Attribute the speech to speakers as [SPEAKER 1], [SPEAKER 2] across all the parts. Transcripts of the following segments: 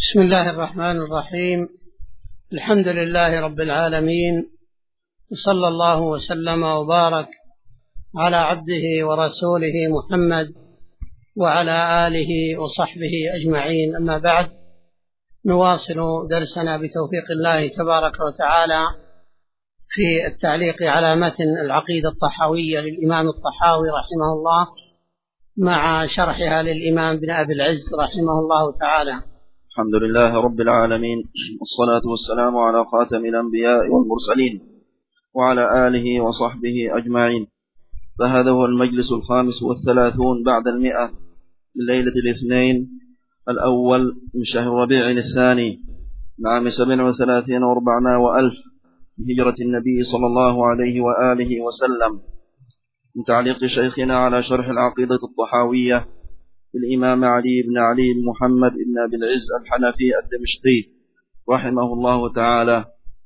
[SPEAKER 1] بسم الله الرحمن الرحيم. الحمد لله رب العالمين، وصلى الله وسلم وبارك على عبده ورسوله محمد وعلى آله وصحبه أجمعين. أما بعد، نواصل درسنا بتوفيق الله تبارك وتعالى في التعليق على متن العقيدة الطحاوية للإمام الطحاوي رحمه الله، مع شرحها للإمام بن أبي العز رحمه الله تعالى.
[SPEAKER 2] الحمد لله رب العالمين، والصلاة والسلام على خاتم الأنبياء والمرسلين وعلى آله وصحبه أجمعين. فهذا هو المجلس 35 بعد 100 من ليلة الاثنين الأول من شهر ربيع الثاني لعام 37 و400 وألف من هجرة النبي صلى الله عليه وآله وسلم، من تعليق شيخنا على شرح العقيدة الطحاوية الإمام علي بن علي بن محمد بن أبي العز الحنفي الدمشقي رحمه الله تعالى.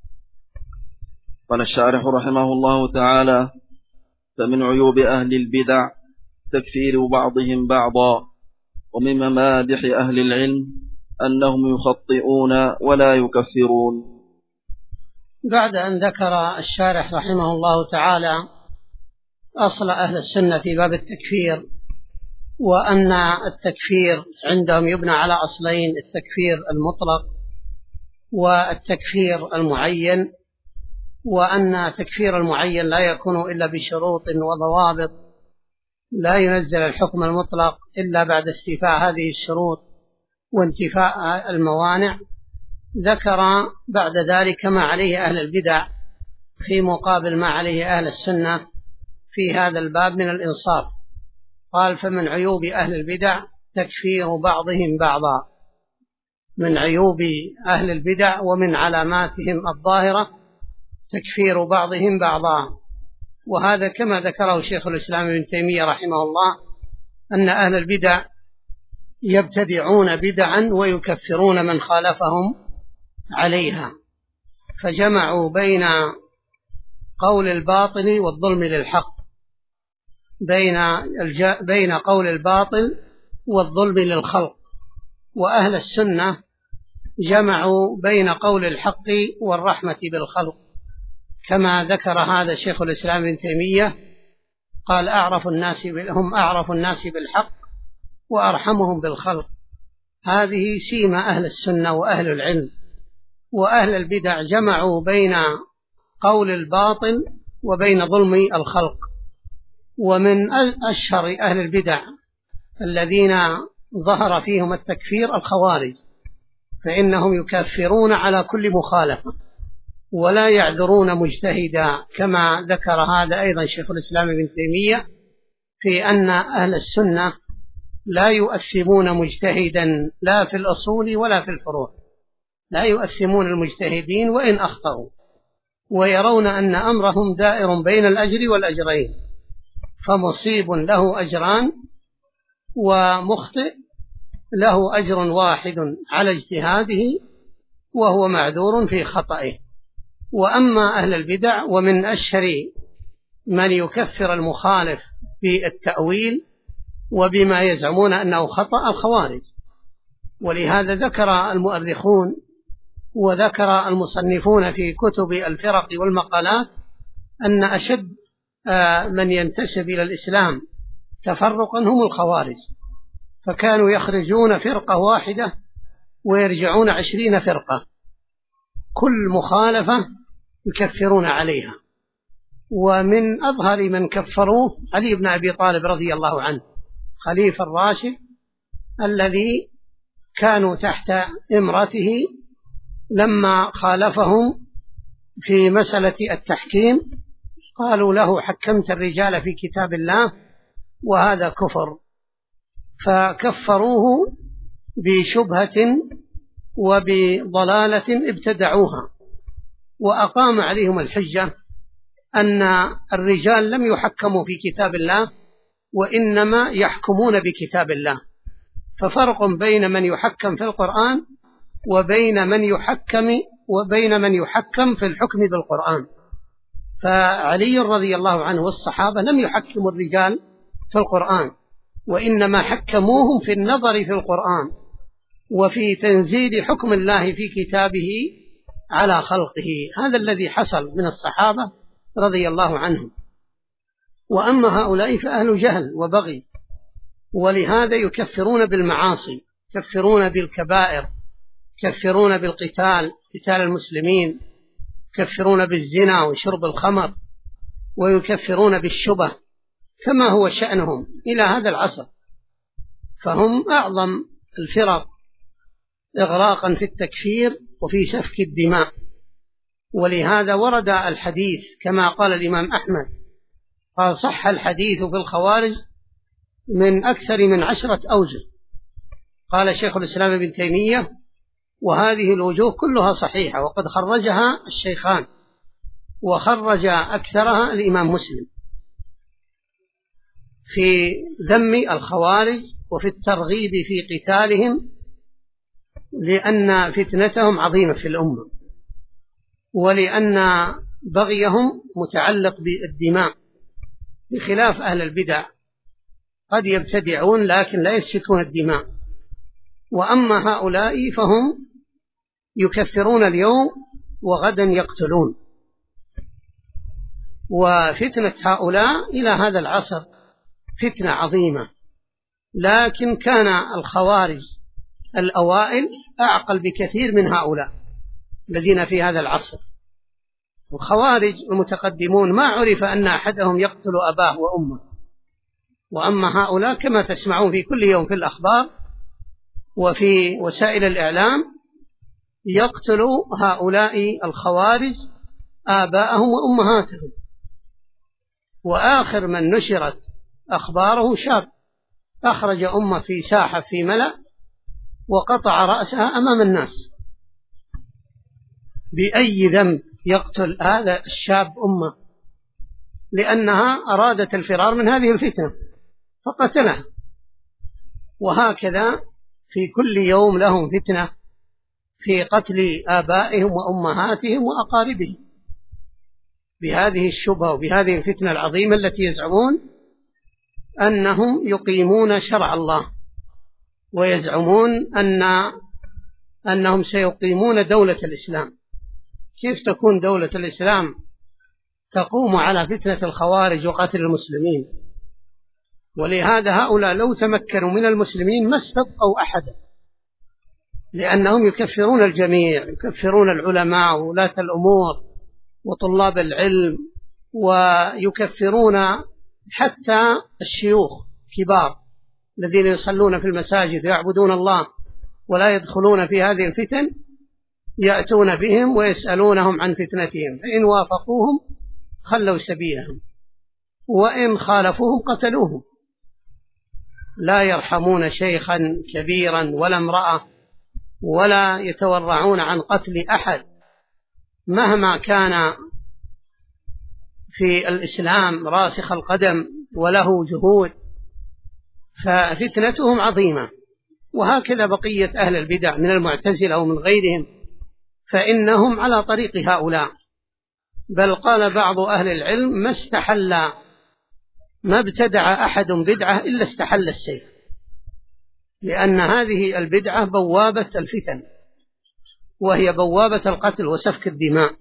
[SPEAKER 2] قال الشارح رحمه الله تعالى: فمن عيوب أهل البدع تكفير بعضهم بعضا، ومن ممادح أهل العلم أنهم يخطئون ولا يكفرون.
[SPEAKER 1] بعد أن ذكر الشارح رحمه الله تعالى أصل أهل السنة في باب التكفير، وأن التكفير عندهم يبنى على أصلين: التكفير المطلق والتكفير المعين، وأن تكفير المعين لا يكون إلا بشروط وضوابط، لا ينزل الحكم المطلق إلا بعد استيفاء هذه الشروط وانتفاء الموانع. ذكر بعد ذلك ما عليه أهل البدع في مقابل ما عليه أهل السنة في هذا الباب من الإنصاف. قال: فمن عيوب أهل البدع تكفير بعضهم بعضا. من عيوب أهل البدع ومن علاماتهم الظاهرة تكفير بعضهم بعضا، وهذا كما ذكره شيخ الإسلام ابن تيمية رحمه الله، أن أهل البدع يبتدعون بدعا ويكفرون من خالفهم عليها، فجمعوا بين الباطل والظلم للحق، بين قول الباطل والظلم للخلق. وأهل السنة جمعوا بين قول الحق والرحمة بالخلق، كما ذكر هذا شيخ الإسلام ابن تيمية، قال: هم أعرف الناس بالحق وأرحمهم بالخلق. هذه سيمة أهل السنة وأهل العلم. وأهل البدع جمعوا بين قول الباطل وبين ظلم الخلق. ومن أشهر أهل البدع الذين ظهر فيهم التكفير الخوارج، فإنهم يكفرون على كل مخالفة ولا يعذرون مجتهدا، كما ذكر هذا أيضا شيخ الإسلام ابن تيمية، في أن أهل السنة لا يؤثمون مجتهدا لا في الأصول ولا في الفروع، لا يؤثمون المجتهدين وإن أخطأوا، ويرون أن أمرهم دائر بين الأجر والأجرين، فمصيب له أجران ومخطئ له أجر واحد على اجتهاده وهو معذور في خطئه. وأما أهل البدع، ومن أشهر من يكفر المخالف بالتأويل وبما يزعمون أنه خطأ الخوارج. ولهذا ذكر المؤرخون وذكر المصنفون في كتب الفرق والمقالات أن أشد من ينتسب إلى الإسلام تفرقا هم الخوارج، فكانوا يخرجون فرقة واحدة ويرجعون 20 فرقة، كل مخالفة يكفرون عليها. ومن أظهر من كفروه علي بن أبي طالب رضي الله عنه، خليفة الراشد الذي كانوا تحت إمرته، لما خالفهم في مسألة التحكيم قالوا له: حكمت الرجال في كتاب الله وهذا كفر، فكفروه بشبهة وبضلالة ابتدعوها، وأقام عليهم الحجة أن الرجال لم يحكموا في كتاب الله وإنما يحكمون بكتاب الله، ففرق بين من يحكم في القرآن وبين من يحكم في الحكم بالقرآن. فعلي رضي الله عنه والصحابة لم يحكموا الرجال في القرآن، وإنما حكموهم في النظر في القرآن، وفي تنزيل حكم الله في كتابه على خلقه. هذا الذي حصل من الصحابة رضي الله عنهم. وأما هؤلاء فأهل جهل وبغي، ولهذا يكفرون بالمعاصي، يكفرون بالكبائر، يكفرون بالقتال، قتال المسلمين، يكفرون بالزنا وشرب الخمر، ويكفرون بالشبه كما هو شأنهم إلى هذا العصر. فهم أعظم الفرق إغراقا في التكفير وفي سفك الدماء. ولهذا ورد الحديث كما قال الإمام أحمد، قال صح الحديث في الخوارج من أكثر من 10 أوجه. قال شيخ الإسلام ابن تيمية وهذه الوجوه كلها صحيحة، وقد خرجها الشيخان، وخرج أكثرها الإمام مسلم في ذم الخوارج وفي الترغيب في قتالهم، لأن فتنتهم عظيمة في الأمة، ولأن بغيهم متعلق بالدماء، بخلاف أهل البدع قد يبتدعون لكن لا يسفكون الدماء. وأما هؤلاء فهم يكفرون اليوم وغدا يقتلون. وفتنة هؤلاء إلى هذا العصر فتنة عظيمة، لكن كان الخوارج الأوائل أعقل بكثير من هؤلاء الذين في هذا العصر. الخوارج المتقدمون ما عرف أن أحدهم يقتل أباه وأمه، وأما هؤلاء كما تسمعون في كل يوم في الأخبار وفي وسائل الإعلام يقتل هؤلاء الخوارج آباءهم وأمهاتهم. وآخر من نشرت أخباره شاب أخرج أمه في ساحة في ملأ وقطع رأسها أمام الناس. بأي ذنب يقتل هذا الشاب أمه؟ لأنها أرادت الفرار من هذه الفتنة فقتلها. وهكذا في كل يوم لهم فتنة في قتل آبائهم وأمهاتهم وأقاربهم بهذه الشبهة وبهذه الفتنة العظيمة التي يزعمون أنهم يقيمون شرع الله، ويزعمون أنهم سيقيمون دولة الإسلام. كيف تكون دولة الإسلام تقوم على فتنة الخوارج وقتل المسلمين؟ ولهذا هؤلاء لو تمكنوا من المسلمين ما استبقوا أحدا، لأنهم يكفرون الجميع، يكفرون العلماء وولاة الأمور وطلاب العلم، ويكفرون حتى الشيوخ كبار الذين يصلون في المساجد ويعبدون الله ولا يدخلون في هذه الفتن، يأتون بهم ويسألونهم عن فتنتهم، فإن وافقوهم خلوا سبيلهم وإن خالفوهم قتلوهم. لا يرحمون شيخا كبيرا ولا امرأة، ولا يتورعون عن قتل أحد مهما كان في الإسلام راسخ القدم وله جهود، ففتنتهم عظيمة. وهكذا بقية أهل البدع من المعتزلة ومن غيرهم، فإنهم على طريق هؤلاء. بل قال بعض أهل العلم ما ابتدع أحد بدعة إلا استحل السيف، لأن هذه البدعة بوابة الفتن، وهي بوابة القتل وسفك الدماء.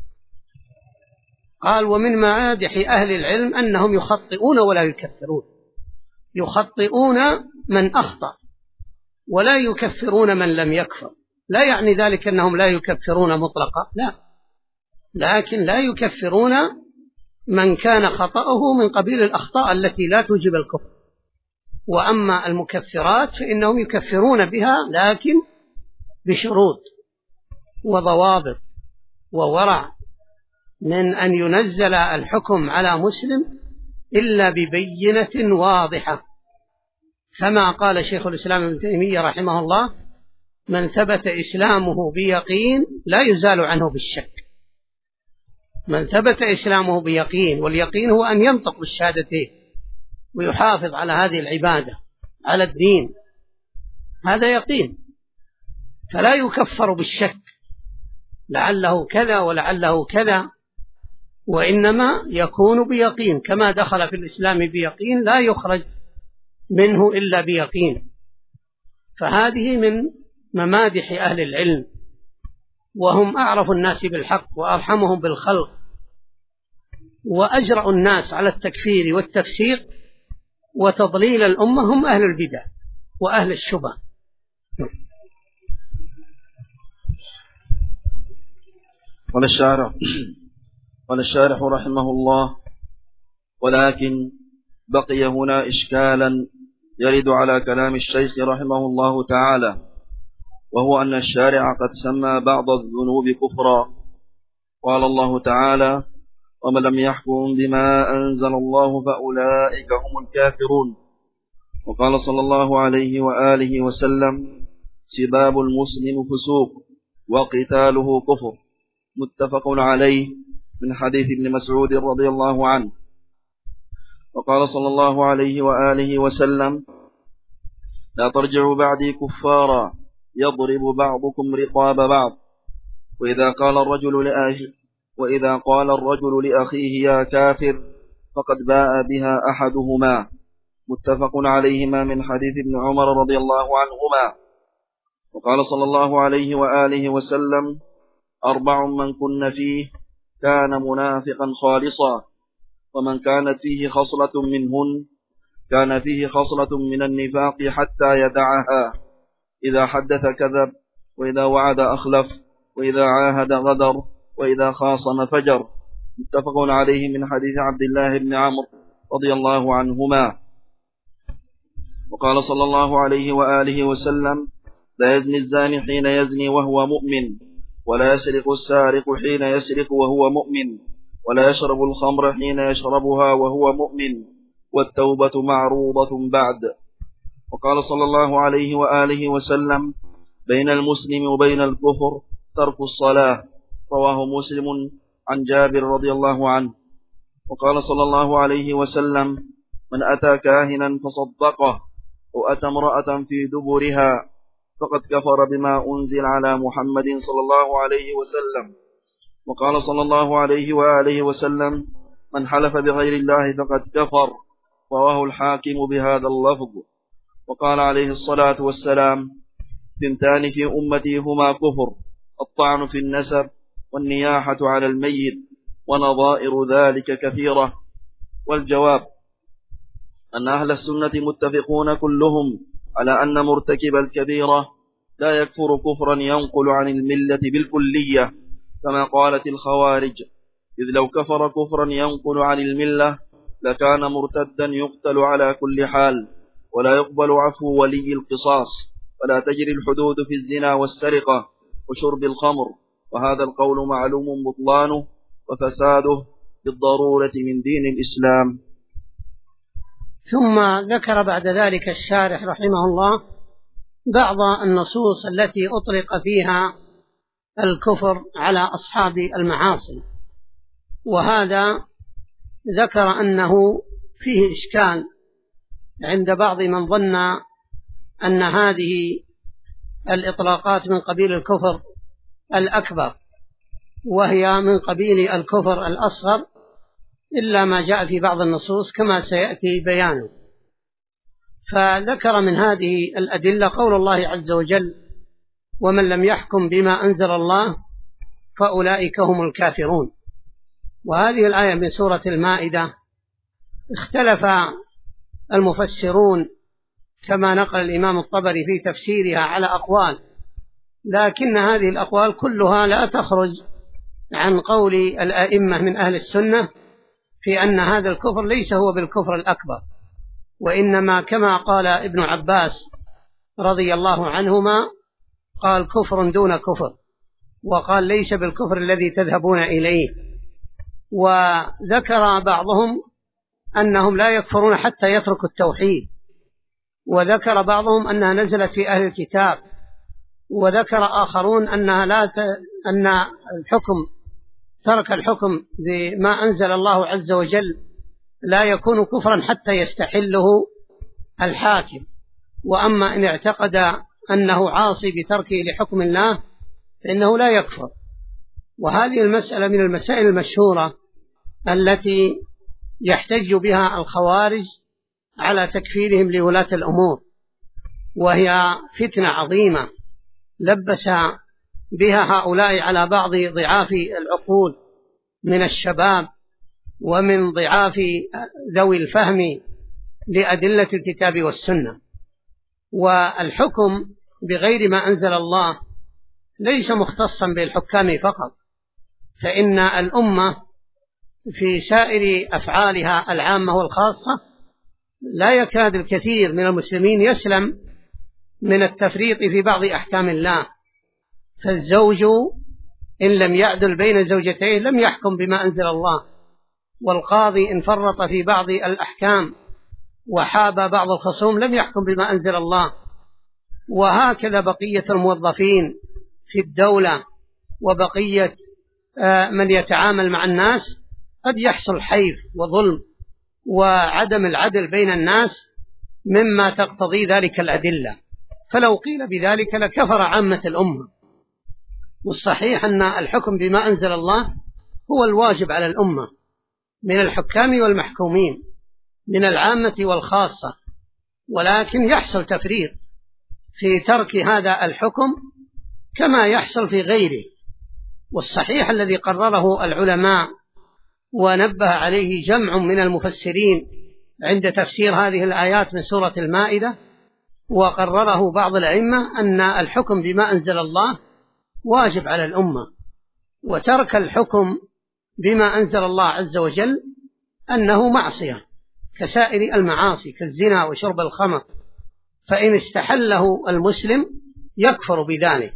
[SPEAKER 1] قال ومن معادح أهل العلم أنهم يخطئون ولا يكفرون، يخطئون من أخطأ ولا يكفرون من لم يكفر. لا يعني ذلك أنهم لا يكفرون مطلقا، لا، لكن لا يكفرون من كان خطأه من قبيل الأخطاء التي لا توجب الكفر. وأما المكفرات فإنهم يكفرون بها، لكن بشروط وضوابط وورع، من أن ينزل الحكم على مسلم إلا ببينة واضحة، كما قال شيخ الإسلام ابن تيمية رحمه الله: من ثبت إسلامه بيقين لا يزال عنه بالشك. من ثبت إسلامه بيقين، واليقين هو أن ينطق بالشهادتين ويحافظ على هذه العبادة على الدين، هذا يقين، فلا يكفر بالشك لعله كذا ولعله كذا، وإنما يكون بيقين. كما دخل في الإسلام بيقين لا يخرج منه إلا بيقين. فهذه من ممادح أهل العلم، وهم أعرف الناس بالحق وأرحمهم بالخلق وأجرأ الناس على التكفير والتفسيق وتضليل الأمة، هم أهل البدع وأهل الشبه.
[SPEAKER 2] قال الشارح رحمه الله: ولكن بقي هنا إشكالا يرد على كلام الشيخ رحمه الله تعالى، وهو أن الشارع قد سمى بعض الذنوب كفرا. قال الله تعالى: ومن لم يحكم بما أنزل الله فأولئك هم الكافرون. وقال صلى الله عليه وآله وسلم: سباب المسلم فسوق وقتاله كفر، متفق عليه، من حديث ابن مسعود رضي الله عنه. وقال صلى الله عليه وآله وسلم: لا ترجعوا بعدي كفارا يضرب بعضكم رقاب بعض. وإذا قال الرجل لأخيه يا كافر فقد باء بها أحدهما، متفق عليهما، من حديث ابن عمر رضي الله عنهما. وقال صلى الله عليه وآله وسلم: 4 من كن فيه كان منافقا خالصا، ومن كانت فيه خصلة منهن كان فيه خصلة من النفاق حتى يدعها: إذا حدث كذب، وإذا وعد أخلف، وإذا عاهد غدر، وإذا خاصم فجر، متفق عليه، من حديث عبد الله بن عمرو رضي الله عنهما. وقال صلى الله عليه وآله وسلم: لا يزني الزاني حين يزني وهو مؤمن، ولا يسرق السارق حين يسرق وهو مؤمن، ولا يشرب الخمر حين يشربها وهو مؤمن، والتوبة معروضة بعد. وقال صلى الله عليه وآله وسلم: بين المسلم وبين الكفر ترك الصلاة، رواه مسلم عن جابر رضي الله عنه. وقال صلى الله عليه وسلم: من أتى كاهنا فصدقه أو أتى امرأة في دبرها فقد كفر بما أنزل على محمد صلى الله عليه وسلم. وقال صلى الله عليه وآله وسلم: من حلف بغير الله فقد كفر، رواه الحاكم بهذا اللفظ. وقال عليه الصلاة والسلام: 2 في أمتي هما كفر، الطعن في النسب والنياحة على الميت، ونظائر ذلك كثيرة. والجواب أن أهل السنة متفقون كلهم على أن مرتكب الكبيرة لا يكفر كفرا ينقل عن الملة بالكلية كما قالت الخوارج، إذ لو كفر كفرا ينقل عن الملة لكان مرتدا يقتل على كل حال، ولا يقبل عفو ولي القصاص، ولا تجري الحدود في الزنا والسرقة وشرب الخمر. وهذا القول معلوم بطلانه وفساده بالضرورة من دين الإسلام.
[SPEAKER 1] ثم ذكر بعد ذلك الشارح رحمه الله بعض النصوص التي أطلق فيها الكفر على أصحاب المعاصي، وهذا ذكر أنه فيه إشكال عند بعض من ظن أن هذه الإطلاقات من قبيل الكفر الأكبر، وهي من قبيل الكفر الأصغر، إلا ما جاء في بعض النصوص كما سيأتي بيانه. فذكر من هذه الأدلة قول الله عز وجل: ومن لم يحكم بما أنزل الله فأولئك هم الكافرون. وهذه الآية من سورة المائدة اختلف المفسرون كما نقل الإمام الطبري في تفسيرها على أقوال، لكن هذه الأقوال كلها لا تخرج عن قول الأئمة من أهل السنة في أن هذا الكفر ليس هو بالكفر الأكبر، وإنما كما قال ابن عباس رضي الله عنهما قال كفر دون كفر، وقال ليس بالكفر الذي تذهبون إليه. وذكر بعضهم أنهم لا يكفرون حتى يتركوا التوحيد، وذكر بعضهم أنها نزلت في أهل الكتاب، وذكر آخرون أن ترك الحكم بما أنزل الله عز وجل لا يكون كفرا حتى يستحله الحاكم، وأما إن اعتقد أنه عاصي بتركه لحكم الله فإنه لا يكفر. وهذه المسألة من المسائل المشهورة التي يحتج بها الخوارج على تكفيرهم لولاة الأمور، وهي فتنة عظيمة لبس بها هؤلاء على بعض ضعاف العقول من الشباب ومن ضعاف ذوي الفهم لأدلة الكتاب والسنة. والحكم بغير ما أنزل الله ليس مختصا بالحكام فقط، فإن الأمة في سائر أفعالها العامة والخاصة لا يكاد الكثير من المسلمين يسلم من التفريط في بعض أحكام الله. فالزوج إن لم يعدل بين زوجتيه لم يحكم بما أنزل الله، والقاضي إن فرط في بعض الأحكام وحاب بعض الخصوم لم يحكم بما أنزل الله. وهكذا بقية الموظفين في الدولة وبقية من يتعامل مع الناس قد يحصل حيف وظلم وعدم العدل بين الناس مما تقتضي ذلك الأدلة، فلو قيل بذلك لكفر عامة الأمة. والصحيح أن الحكم بما أنزل الله هو الواجب على الأمة من الحكام والمحكومين من العامة والخاصة، ولكن يحصل تفريط في ترك هذا الحكم كما يحصل في غيره. والصحيح الذي قرره العلماء ونبه عليه جمع من المفسرين عند تفسير هذه الآيات من سورة المائدة، وقرره بعض الأئمة أن الحكم بما أنزل الله واجب على الأمة، وترك الحكم بما أنزل الله عز وجل أنه معصية كسائر المعاصي كالزنا وشرب الخمر، فإن استحله المسلم يكفر بذلك.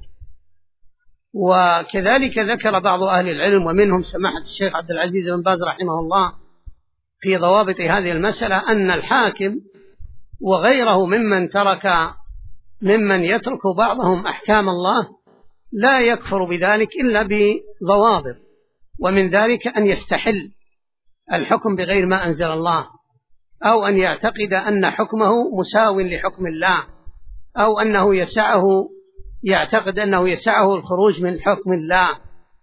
[SPEAKER 1] وكذلك ذكر بعض أهل العلم ومنهم سماحة الشيخ عبد العزيز بن باز رحمه الله في ضوابط هذه المسألة أن الحاكم وغيره ممن يترك بعضهم أحكام الله لا يكفر بذلك إلا بضوابط، ومن ذلك أن يستحل الحكم بغير ما أنزل الله، أو أن يعتقد أن حكمه مساو لحكم الله، أو أنه يعتقد أنه يسعه الخروج من حكم الله.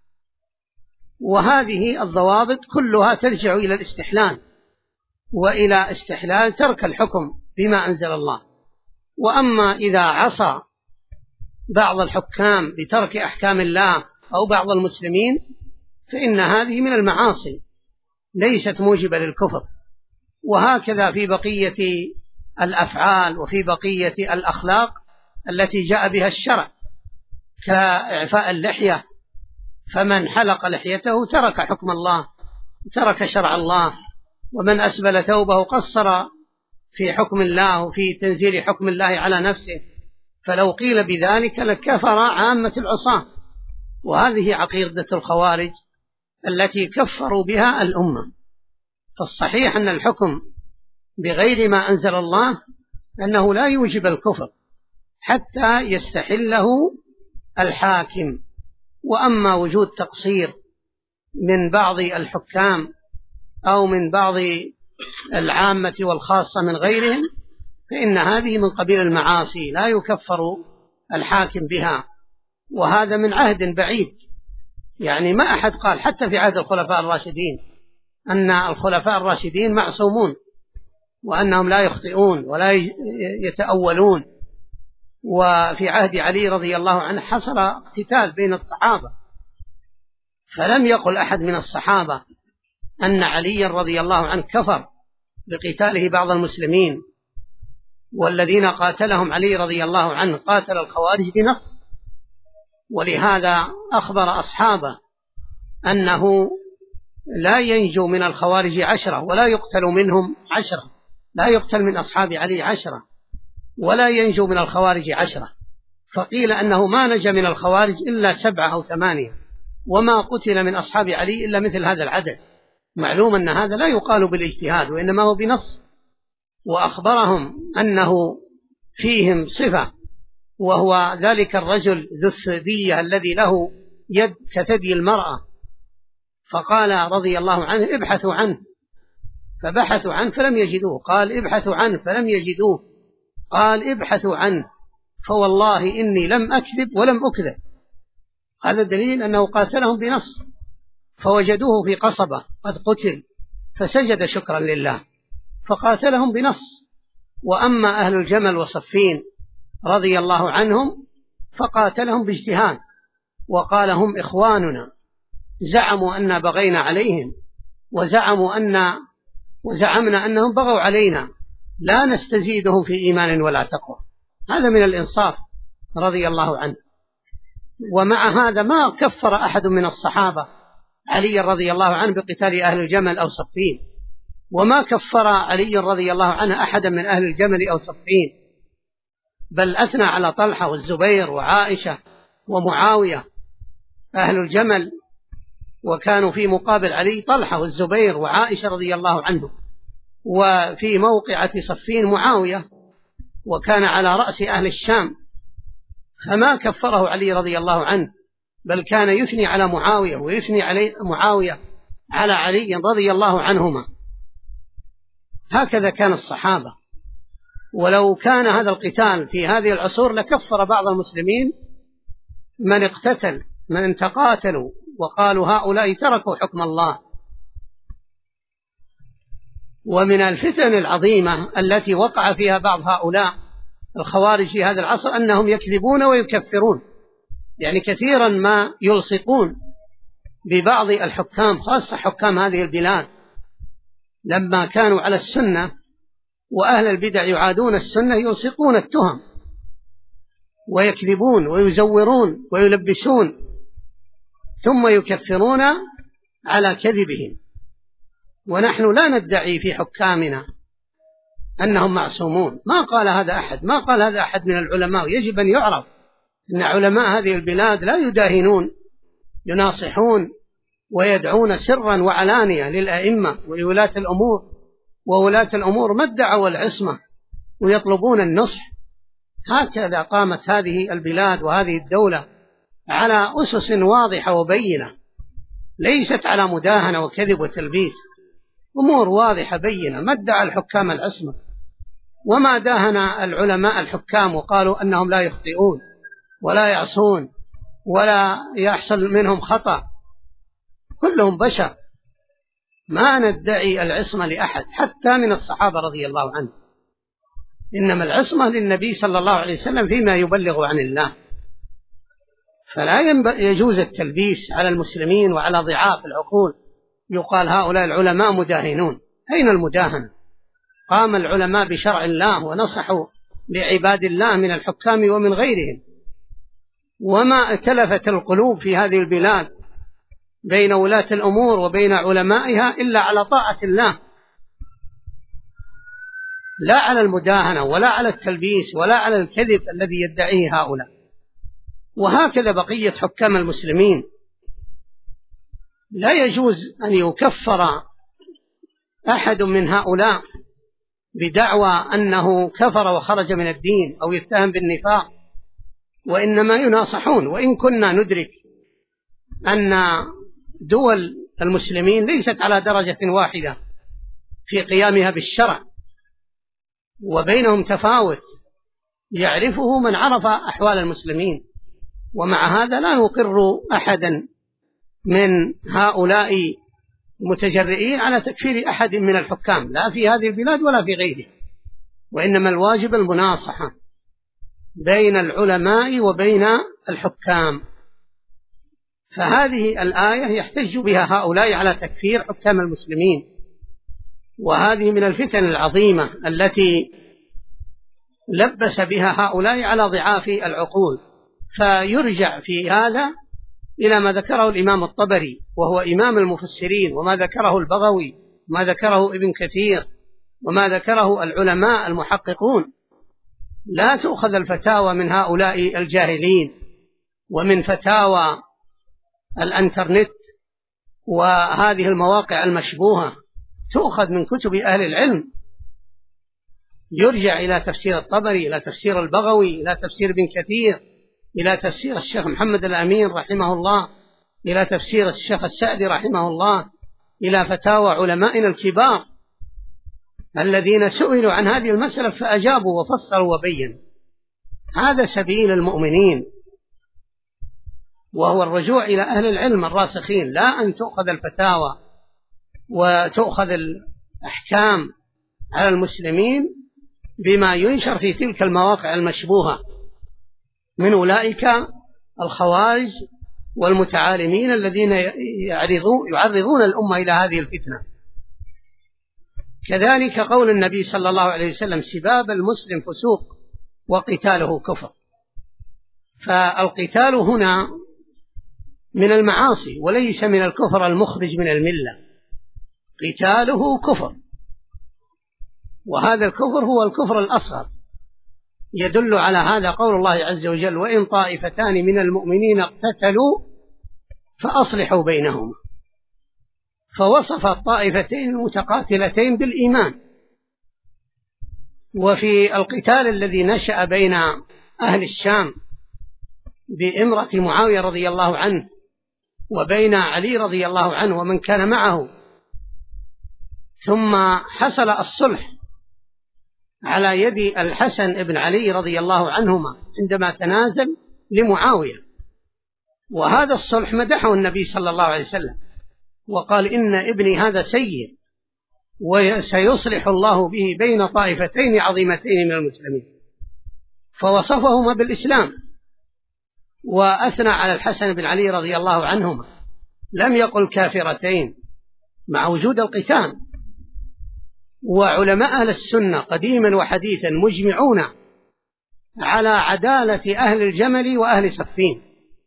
[SPEAKER 1] وهذه الضوابط كلها ترجع إلى الاستحلال، وإلى استحلال ترك الحكم بما أنزل الله. وأما إذا عصى بعض الحكام بترك أحكام الله أو بعض المسلمين فإن هذه من المعاصي ليست موجبة للكفر. وهكذا في بقية الأفعال وفي بقية الأخلاق التي جاء بها الشرع كإعفاء اللحية، فمن حلق لحيته ترك حكم الله ترك شرع الله، ومن أسبل ثوبه قصر في حكم الله وفي تنزيل حكم الله على نفسه. فلو قيل بذلك لكفر عامة العصاة، وهذه عقيدة الخوارج التي كفروا بها الأمة. فالصحيح أن الحكم بغير ما أنزل الله أنه لا يوجب الكفر حتى يستحله الحاكم. وأما وجود تقصير من بعض الحكام أو من بعض العامة والخاصة من غيرهم فإن هذه من قبيل المعاصي لا يكفر الحاكم بها، وهذا من عهد بعيد. يعني ما أحد قال حتى في عهد الخلفاء الراشدين أن الخلفاء الراشدين معصومون وأنهم لا يخطئون ولا يتأولون. وفي عهد علي رضي الله عنه حصل اقتتال بين الصحابة، فلم يقل أحد من الصحابة أن علي رضي الله عنه كفر بقتاله بعض المسلمين، والذين قاتلهم علي رضي الله عنه قاتل الخوارج بنص. ولهذا أخبر أصحابه أنه لا ينجو من الخوارج 10 ولا يقتل منهم 10، لا يقتل من أصحاب علي 10 ولا ينجو من الخوارج 10. فقيل أنه ما نجا من الخوارج إلا 7 أو 8، وما قتل من أصحاب علي إلا مثل هذا العدد. معلوم أن هذا لا يقال بالاجتهاد وإنما هو بنص. وأخبرهم أنه فيهم صفة، وهو ذلك الرجل ذو الثدية الذي له يد كثدي المرأة، فقال رضي الله عنه ابحثوا عنه، فبحثوا عنه فلم يجدوه، قال ابحثوا عنه فلم يجدوه، قال ابحثوا عنه فوالله إني لم أكذب ولم أكذب. هذا دليل أنه قاتلهم بنص، فوجدوه في قصبة قد قتل فسجد شكرا لله، فقاتلهم بنص. وأما أهل الجمل وصفين رضي الله عنهم فقاتلهم باجتهاد وقال هم إخواننا، زعموا أن بغينا عليهم وزعمنا أنهم بغوا علينا، لا نستزيدهم في إيمان ولا تقوى. هذا من الإنصاف رضي الله عنه. ومع هذا ما كفر أحد من الصحابة علي رضي الله عنه بقتال أهل الجمل أو صفين، وما كفر علي رضي الله عنه أحدا من أهل الجمل أو صفين، بل أثنى على طلحة والزبير وعائشة ومعاوية أهل الجمل، وكانوا في مقابل علي طلحة والزبير وعائشة رضي الله عنهم، وفي موقعة صفين معاوية، وكان على رأس أهل الشام، فما كفره علي رضي الله عنه، بل كان يثني على معاوية ويثني علي معاوية على علي رضي الله عنهما. هكذا كان الصحابة. ولو كان هذا القتال في هذه العصور لكفر بعض المسلمين من تقاتلوا وقالوا هؤلاء تركوا حكم الله. ومن الفتن العظيمة التي وقع فيها بعض هؤلاء الخوارج في هذا العصر أنهم يكذبون ويكفرون، يعني كثيرا ما يلصقون ببعض الحكام، خاصة حكام هذه البلاد لما كانوا على السنة وأهل البدع يعادون السنة، يلصقون التهم ويكذبون ويزورون ويلبسون، ثم يكفرون على كذبهم. ونحن لا ندعي في حكامنا أنهم معصومون، ما قال هذا أحد من العلماء. يجب أن يعرف أن علماء هذه البلاد لا يداهنون، يناصحون ويدعون سرا وعلانية للأئمة ولولاة الأمور، وولاة الأمور ما ادعوا العصمة ويطلبون النصح. هكذا قامت هذه البلاد وهذه الدولة على أسس واضحة وبينة، ليست على مداهنة وكذب وتلبيس، أمور واضحة بينة. ما ادعى الحكام العصمة، وما داهن العلماء الحكام وقالوا أنهم لا يخطئون ولا يعصون ولا يحصل منهم خطأ، كلهم بشر. ما ندعي العصمة لأحد حتى من الصحابة رضي الله عنهم، إنما العصمة للنبي صلى الله عليه وسلم فيما يبلغ عن الله. فلا يجوز التلبيس على المسلمين وعلى ضعاف العقول، يقال هؤلاء العلماء مداهنون. أين المداهنة؟ قام العلماء بشرع الله ونصحوا لعباد الله من الحكام ومن غيرهم، وما اتلفت القلوب في هذه البلاد بين ولاة الأمور وبين علمائها إلا على طاعة الله، لا على المداهنة ولا على التلبيس ولا على الكذب الذي يدعيه هؤلاء. وهكذا بقية حكام المسلمين. لا يجوز أن يكفر أحد من هؤلاء بدعوى أنه كفر وخرج من الدين أو يتهم بالنفاق، وإنما يناصحون. وإن كنا ندرك أن دول المسلمين ليست على درجة واحدة في قيامها بالشرع، وبينهم تفاوت يعرفه من عرف أحوال المسلمين، ومع هذا لا نقر أحدا من هؤلاء المتجرئين على تكفير أحد من الحكام، لا في هذه البلاد ولا في غيرها، وإنما الواجب المناصحة بين العلماء وبين الحكام. فهذه الآية يحتج بها هؤلاء على تكفير حكام المسلمين، وهذه من الفتن العظيمة التي لبس بها هؤلاء على ضعاف العقول. فيرجع في هذا إلى ما ذكره الإمام الطبري وهو إمام المفسرين، وما ذكره البغوي، وما ذكره ابن كثير، وما ذكره العلماء المحققون. لا تؤخذ الفتاوى من هؤلاء الجاهلين ومن فتاوى الانترنت وهذه المواقع المشبوهة، تؤخذ من كتب أهل العلم. يرجع إلى تفسير الطبري، إلى تفسير البغوي، إلى تفسير ابن كثير، إلى تفسير الشيخ محمد الأمين رحمه الله، إلى تفسير الشيخ السعدي رحمه الله، إلى فتاوى علمائنا الكبار الذين سئلوا عن هذه المسألة فأجابوا وفسروا وبينوا. هذا سبيل المؤمنين، وهو الرجوع إلى أهل العلم الراسخين، لا أن تؤخذ الفتاوى وتؤخذ الأحكام على المسلمين بما ينشر في تلك المواقع المشبوهة من أولئك الخوارج والمتعالمين الذين يعرضون الأمة إلى هذه الفتنة. كذلك قول النبي صلى الله عليه وسلم: سباب المسلم فسوق وقتاله كفر. فالقتال هنا من المعاصي وليس من الكفر المخرج من الملة، قتاله كفر، وهذا الكفر هو الكفر الأصغر. يدل على هذا قول الله عز وجل: وإن طائفتان من المؤمنين اقتتلوا فأصلحوا بينهما. فوصف الطائفتين المتقاتلتين بالإيمان. وفي القتال الذي نشأ بين أهل الشام بإمرة معاوية رضي الله عنه وبين علي رضي الله عنه ومن كان معه، ثم حصل الصلح على يد الحسن بن علي رضي الله عنهما عندما تنازل لمعاوية، وهذا الصلح مدحه النبي صلى الله عليه وسلم وقال: إن ابني هذا سيد وسيصلح الله به بين طائفتين عظيمتين من المسلمين. فوصفهما بالإسلام وأثنى على الحسن بن علي رضي الله عنهما، لم يقل كافرتين مع وجود القتال. وعلماء أهل السنة قديما وحديثا مجمعون على عدالة أهل الجمل وأهل صفين،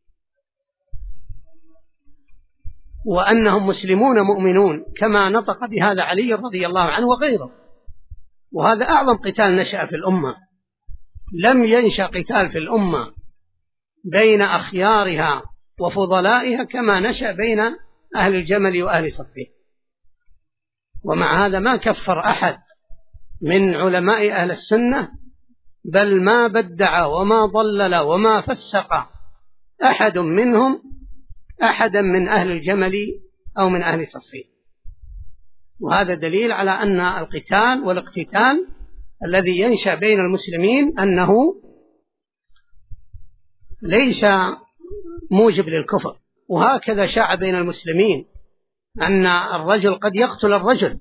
[SPEAKER 1] وأنهم مسلمون مؤمنون، كما نطق بهذا علي رضي الله عنه وغيره. وهذا أعظم قتال نشأ في الأمة. لم ينشأ قتال في الأمة بين أخيارها وفضلائها كما نشأ بين أهل الجمل وأهل صفين. ومع هذا ما كفر أحد من علماء أهل السنة، بل ما بدع وما ضلل وما فسق أحد منهم أحدا من أهل الجمل أو من أهل صفين. وهذا دليل على أن القتال والاقتتال الذي ينشأ بين المسلمين أنه ليس موجب للكفر. وهكذا شاع بين المسلمين أن الرجل قد يقتل الرجل،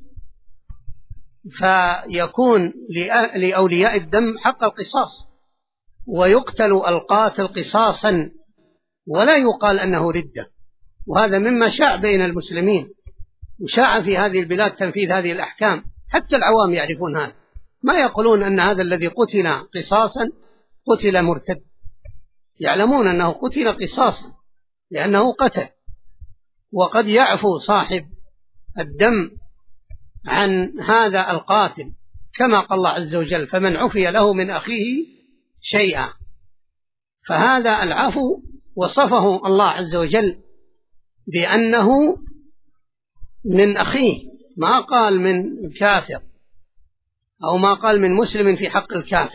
[SPEAKER 1] فيكون لأولياء الدم حق القصاص، ويقتل القاتل قصاصا ولا يقال أنه ردة. وهذا مما شاع بين المسلمين، وشاع في هذه البلاد تنفيذ هذه الأحكام. حتى العوام يعرفون هذا، ما يقولون أن هذا الذي قتل قصاصا قتل مرتد، يعلمون أنه قتل قصاصا لأنه قتل. وقد يعفو صاحب الدم عن هذا القاتل، كما قال الله عز وجل: فمن عفي له من أخيه شيئا. فهذا العفو وصفه الله عز وجل بأنه من أخيه، ما قال من كافر أو ما قال من مسلم في حق الكافر.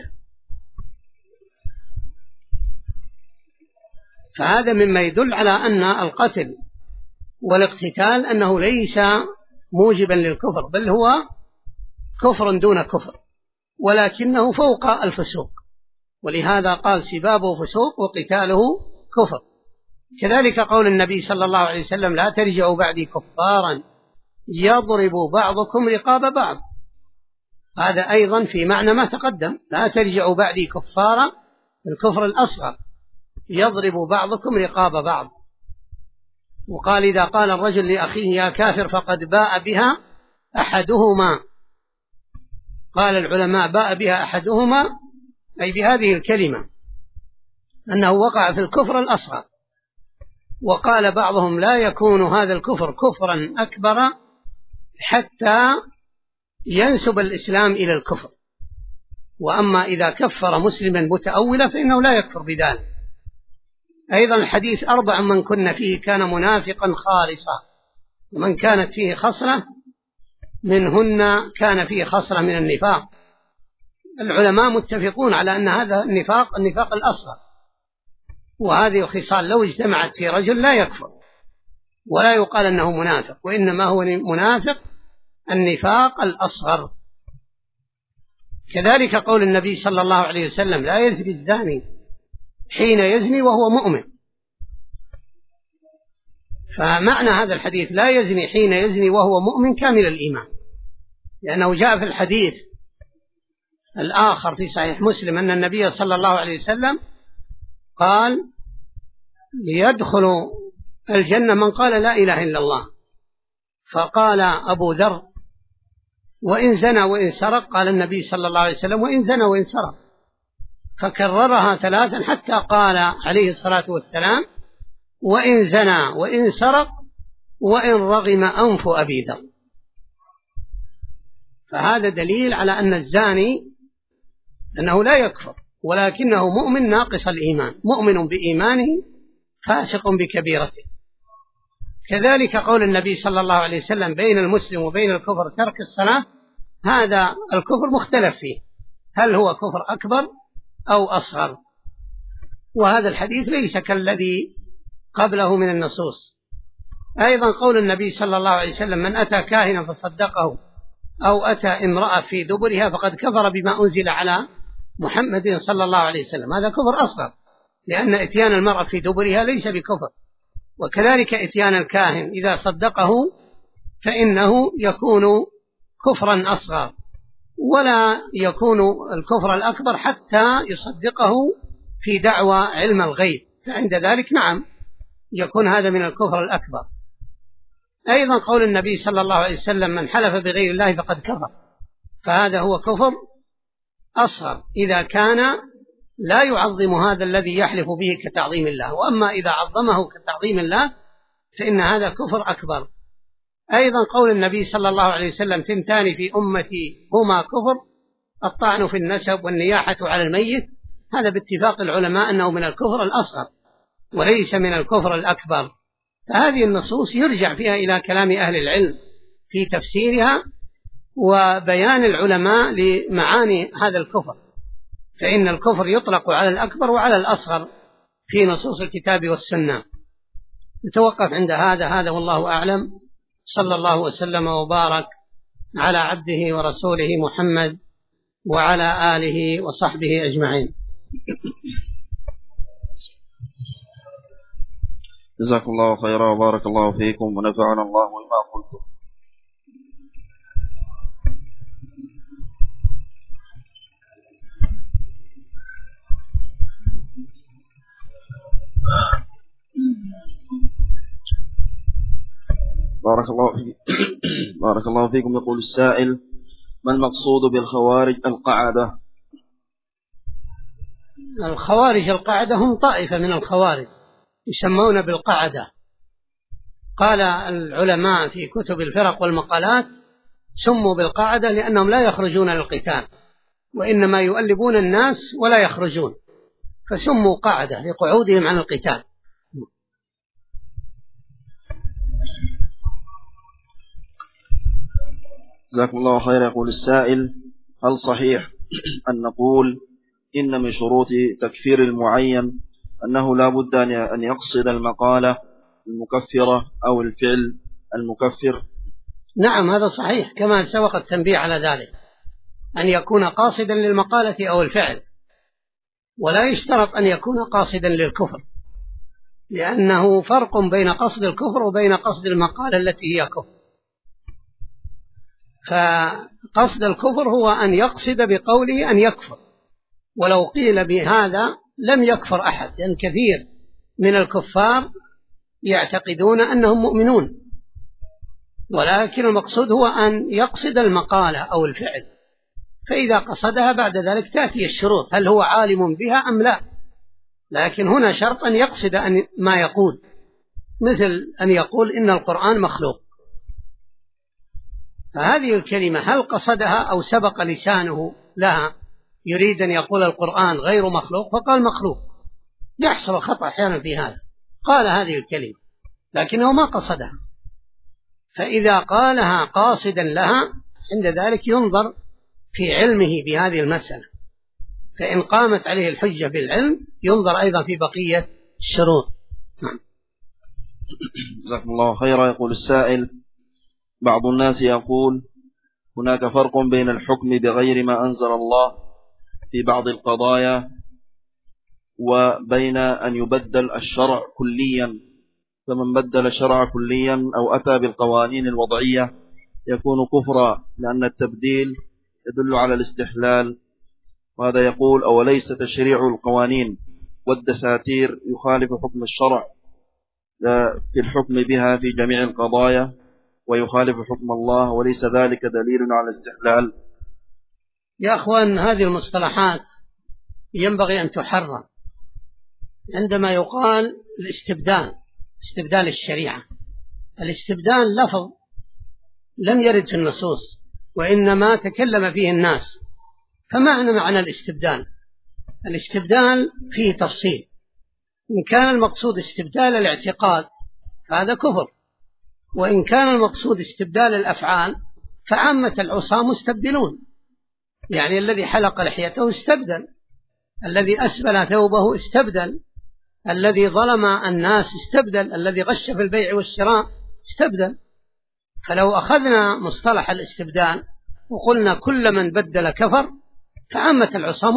[SPEAKER 1] فهذا مما يدل على أن القتل والاقتتال أنه ليس موجبا للكفر، بل هو كفر دون كفر، ولكنه فوق الفسوق. ولهذا قال: سبابه فسوق وقتاله كفر. كذلك قول النبي صلى الله عليه وسلم: لا ترجعوا بعدي كفارا يضرب بعضكم رقاب بعض. هذا أيضا في معنى ما تقدم: لا ترجعوا بعدي كفارا، الكفر الأصغر، يضرب بعضكم رقاب بعض. وقال: إذا قال الرجل لأخيه يا كافر فقد باء بها أحدهما. قال العلماء: باء بها أحدهما أي بهذه الكلمة أنه وقع في الكفر الأصغر. وقال بعضهم: لا يكون هذا الكفر كفرا أكبر حتى ينسب الإسلام إلى الكفر، وأما إذا كفر مسلما متأولا فإنه لا يكفر بذلك. أيضا الحديث: 4 من كن فيه كان منافقا خالصا، ومن كانت فيه خصلة منهن كان فيه خصلة من النفاق. العلماء متفقون على أن هذا النفاق الأصغر، وهذه الخصال لو اجتمعت في رجل لا يكفر ولا يقال أنه منافق، وإنما هو منافق النفاق الأصغر. كذلك قول النبي صلى الله عليه وسلم: لا يزني الزاني حين يزني وهو مؤمن. فمعنى هذا الحديث لا يزني حين يزني وهو مؤمن كامل الإيمان، لأنه جاء في الحديث الآخر في صحيح مسلم أن النبي صلى الله عليه وسلم قال ليدخل الجنة من قال لا إله إلا الله. فقال أبو ذر وإن زنى وإن سرق؟ قال النبي صلى الله عليه وسلم وإن زنى وإن سرق. فكررها 3 حتى قال عليه الصلاة والسلام وإن زنى وإن سرق وإن رغم أنف أبي ذر. فهذا دليل على أن الزاني أنه لا يكفر، ولكنه مؤمن ناقص الإيمان، مؤمن بإيمانه فاسق بكبيرته. كذلك قول النبي صلى الله عليه وسلم بين المسلم وبين الكفر ترك الصلاة، هذا الكفر مختلف فيه، هل هو كفر أكبر أو أصغر؟ وهذا الحديث ليس كالذي قبله من النصوص. أيضا قول النبي صلى الله عليه وسلم من أتى كاهنا فصدقه أو أتى امرأة في دبرها فقد كفر بما أنزل على محمد صلى الله عليه وسلم، هذا كفر أصغر، لأن إتيان المرأة في دبرها ليس بكفر. وكذلك إتيان الكاهن إذا صدقه فإنه يكون كفرا أصغر، ولا يكون الكفر الأكبر حتى يصدقه في دعوى علم الغيب، فعند ذلك نعم يكون هذا من الكفر الأكبر. أيضا قول النبي صلى الله عليه وسلم من حلف بغير الله فقد كفر، فهذا هو كفر أصغر إذا كان لا يعظم هذا الذي يحلف به كتعظيم الله، وأما إذا عظمه كتعظيم الله فإن هذا كفر أكبر. أيضا قول النبي صلى الله عليه وسلم 2 في أمتي هما كفر الطعن في النسب والنياحة على الميت، هذا باتفاق العلماء أنه من الكفر الأصغر وليس من الكفر الأكبر. فهذه النصوص يرجع فيها إلى كلام أهل العلم في تفسيرها وبيان العلماء لمعاني هذا الكفر، فإن الكفر يطلق على الأكبر وعلى الأصغر في نصوص الكتاب والسنة. نتوقف عند هذا والله أعلم. صلى الله وسلم وبارك على عبده ورسوله محمد وعلى آله وصحبه أجمعين.
[SPEAKER 2] جزاكم الله خيرا وبارك الله فيكم ونفعنا الله بما قلتم. بارك الله فيكم. يقول السائل ما المقصود بالخوارج القعدة؟
[SPEAKER 1] الخوارج القعدة هم طائفة من الخوارج يسمون بالقعدة. قال العلماء في كتب الفرق والمقالات سموا بالقعدة لأنهم لا يخرجون للقتال وإنما يؤلبون الناس ولا يخرجون، فسموا قعدة لقعودهم عن القتال.
[SPEAKER 2] جزاكم الله خيرا. يقول السائل هل صحيح أن نقول إن من شروط تكفير المعين أنه لا بد أن يقصد المقالة المكفرة أو الفعل المكفر؟
[SPEAKER 1] نعم هذا صحيح، كما سبق التنبيه على ذلك، أن يكون قاصدا للمقالة أو الفعل، ولا يشترط أن يكون قاصدا للكفر، لأنه فرق بين قصد الكفر وبين قصد المقالة التي هي كفر. فقصد الكفر هو أن يقصد بقوله أن يكفر، ولو قيل بهذا لم يكفر أحد، لأن كثير من الكفار يعتقدون أنهم مؤمنون، ولكن المقصود هو أن يقصد المقالة أو الفعل، فإذا قصدها بعد ذلك تأتي الشروط هل هو عالم بها أم لا. لكن هنا شرط أن يقصد أن ما يقول، مثل أن يقول إن القرآن مخلوق، فهذه الكلمة هل قصدها أو سبق لسانه لها يريد أن يقول القرآن غير مخلوق فقال مخلوق، يحصل خطأ أحيانا في هذا، قال هذه الكلمة لكنه ما قصدها. فإذا قالها قاصدا لها عند ذلك ينظر في علمه بهذه المسألة، فإن قامت عليه الحجة بالعلم ينظر أيضا في بقية الشروط. نعم.
[SPEAKER 2] جزاكم الله خيرا. يقول السائل بعض الناس يقول هناك فرق بين الحكم بغير ما أنزل الله في بعض القضايا وبين أن يبدل الشرع كليا، فمن بدل الشرع كليا أو أتى بالقوانين الوضعية يكون كفرا، لأن التبديل يدل على الاستحلال. وهذا يقول أوليس تشريع القوانين والدساتير يخالف حكم الشرع في الحكم بها في جميع القضايا ويخالف حكم الله، وليس ذلك دليل على الاستحلال؟
[SPEAKER 1] يا أخوان، هذه المصطلحات ينبغي أن تحرر. عندما يقال استبدال الشريعة، الاستبدال لفظ لم يرد في النصوص وإنما تكلم فيه الناس. معنى الاستبدال فيه تفصيل. إن كان المقصود استبدال الاعتقاد فهذا كفر، وإن كان المقصود استبدال الأفعال فعامة العصاة مستبدلون. يعني الذي حلق لحيته استبدل، الذي أسبل ثوبه استبدل، الذي ظلم الناس استبدل، الذي غش في البيع والشراء استبدل. فلو أخذنا مصطلح الاستبدال وقلنا كل من بدل كفر فعامة العصاة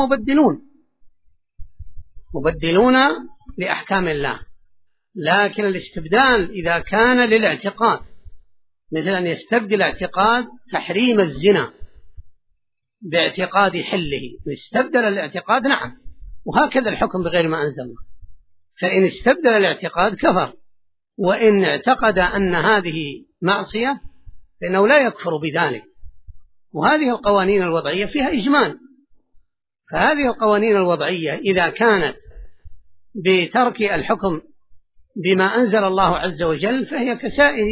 [SPEAKER 1] مبدلون لأحكام الله. لكن الاستبدال إذا كان للاعتقاد، مثل أن يستبدل اعتقاد تحريم الزنا باعتقاد حله، استبدل الاعتقاد نعم، وهكذا الحكم بغير ما أنزل الله. فإن استبدل الاعتقاد كفر، وإن اعتقد أن هذه معصية فإنه لا يكفر بذلك. وهذه القوانين الوضعية فيها إجمال. فهذه القوانين الوضعية إذا كانت بترك الحكم بما أنزل الله عز وجل فهي كسائر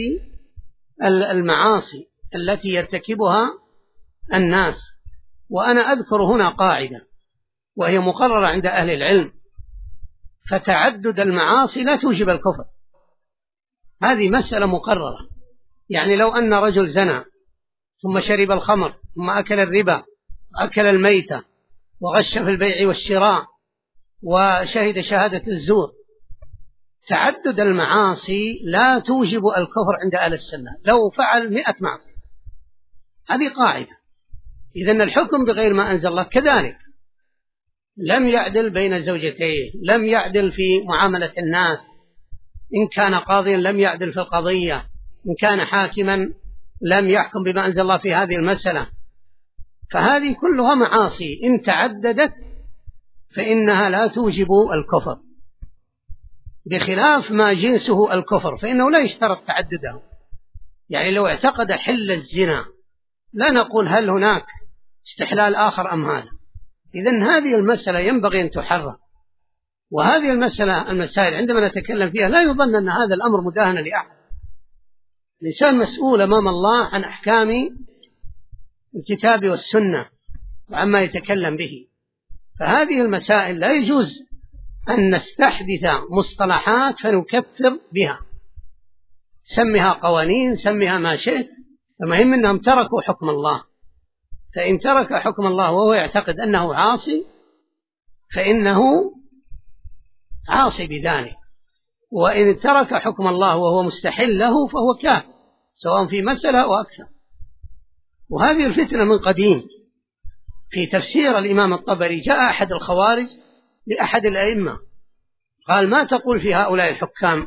[SPEAKER 1] المعاصي التي يرتكبها الناس. وأنا أذكر هنا قاعدة وهي مقررة عند أهل العلم: فتعدد المعاصي لا توجب الكفر. هذه مسألة مقررة. يعني لو أن رجل زنى ثم شرب الخمر ثم أكل الربا وأكل الميتة وغش في البيع والشراء وشهد شهادة الزور، تعدد المعاصي لا توجب الكفر عند أهل السنة لو فعل 100 معصية. هذه قاعدة. إذن الحكم بغير ما أنزل الله كذلك. لم يعدل بين زوجتين، لم يعدل في معاملة الناس، إن كان قاضيا لم يعدل في القضية، إن كان حاكما لم يحكم بما أنزل الله في هذه المسألة. فهذه كلها معاصي إن تعددت فإنها لا توجب الكفر، بخلاف ما جنسه الكفر فإنه لا يشترط تعدده. يعني لو اعتقد حل الزنا لا نقول هل هناك استحلال آخر أم هذا. إذن هذه المسألة ينبغي أن تحرر. وهذه المسائل عندما نتكلم فيها لا يظن أن هذا الأمر مداهن لأحد. الإنسان مسؤول أمام الله عن أحكام الكتاب والسنة وعما يتكلم به. فهذه المسائل لا يجوز أن نستحدث مصطلحات فنكفر بها. سمها قوانين، سمها ما شئت، المهم أنهم تركوا حكم الله. فإن ترك حكم الله وهو يعتقد أنه عاصي فإنه عاصي بذلك، وإن ترك حكم الله وهو مستحل له فهو كافر، سواء في مسألة أو أكثر. وهذه الفتنة من قديم. في تفسير الإمام الطبري جاء أحد الخوارج لأحد الأئمة قال: ما تقول في هؤلاء الحكام؟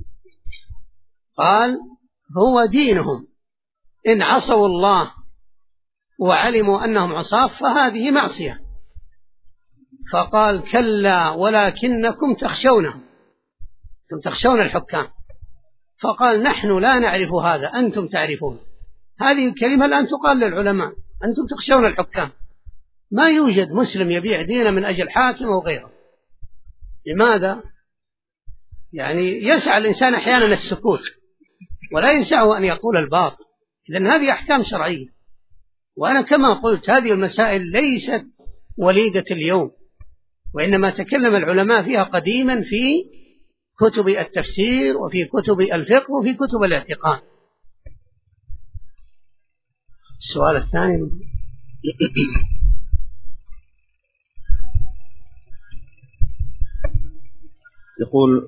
[SPEAKER 1] قال: هو دينهم، إن عصوا الله وعلموا أنهم عصاة فهذه معصية. فقال: كلا ولكنكم تخشونهم، أنتم تخشون الحكام. فقال: نحن لا نعرف هذا، أنتم تعرفون. هذه الكلمة الآن تقال للعلماء: أنتم تخشون الحكام. ما يوجد مسلم يبيع دينه من أجل حاكم أو غيره. لماذا؟ يعني يسعى الإنسان أحيانا السكوت ولا يسعه أن يقول الباطل. إذن هذه أحكام شرعية. وأنا كما قلت هذه المسائل ليست وليدة اليوم، وإنما تكلم العلماء فيها قديما في كتب التفسير وفي كتب الفقه وفي كتب الاعتقاد. السؤال الثاني
[SPEAKER 2] يقول: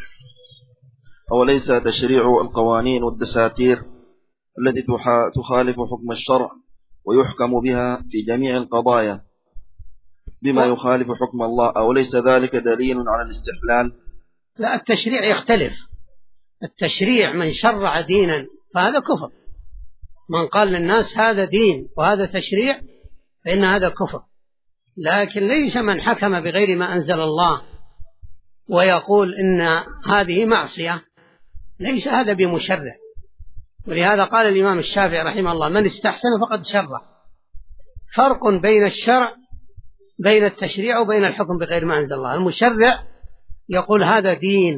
[SPEAKER 2] أوليس تشريع القوانين والدساتير التي تخالف حكم الشرع ويحكم بها في جميع القضايا بما يخالف حكم الله، أوليس ذلك دليل على الاستحلال؟
[SPEAKER 1] لا، التشريع يختلف. التشريع من شرع دينا فهذا كفر. من قال للناس هذا دين وهذا تشريع فإن هذا كفر. لكن ليس من حكم بغير ما أنزل الله ويقول إن هذه معصية، ليس هذا بمشرع. ولهذا قال الإمام الشافعي رحمه الله: من استحسن فقد شرع. فرق بين الشرع، بين التشريع وبين الحكم بغير ما أنزل الله. المشرع يقول هذا دين،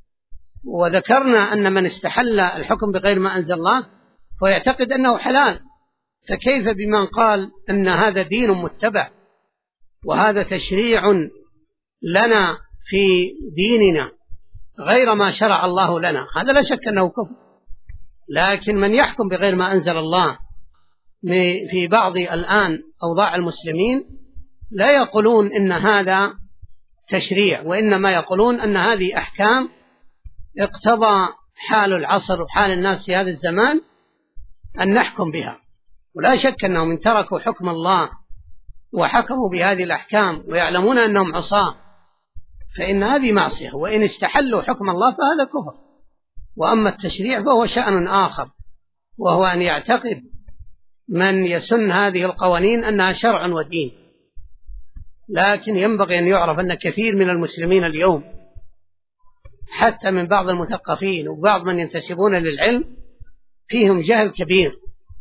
[SPEAKER 1] وذكرنا أن من استحل الحكم بغير ما أنزل الله فيعتقد أنه حلال، فكيف بمن قال أن هذا دين متبع وهذا تشريع لنا في ديننا غير ما شرع الله لنا؟ هذا لا شك أنه كفر. لكن من يحكم بغير ما أنزل الله في بعض الآن أوضاع المسلمين لا يقولون إن هذا تشريع، وإنما يقولون أن هذه أحكام اقتضى حال العصر وحال الناس في هذا الزمان أن نحكم بها. ولا شك أنهم إن تركوا حكم الله وحكموا بهذه الأحكام ويعلمون أنهم عصاة فإن هذه معصية، وإن استحلوا حكم الله فهذا كفر. وأما التشريع فهو شأن آخر، وهو أن يعتقد من يسن هذه القوانين أنها شرع ودين. لكن ينبغي أن يعرف أن كثير من المسلمين اليوم حتى من بعض المثقفين وبعض من ينتسبون للعلم فيهم جهل كبير،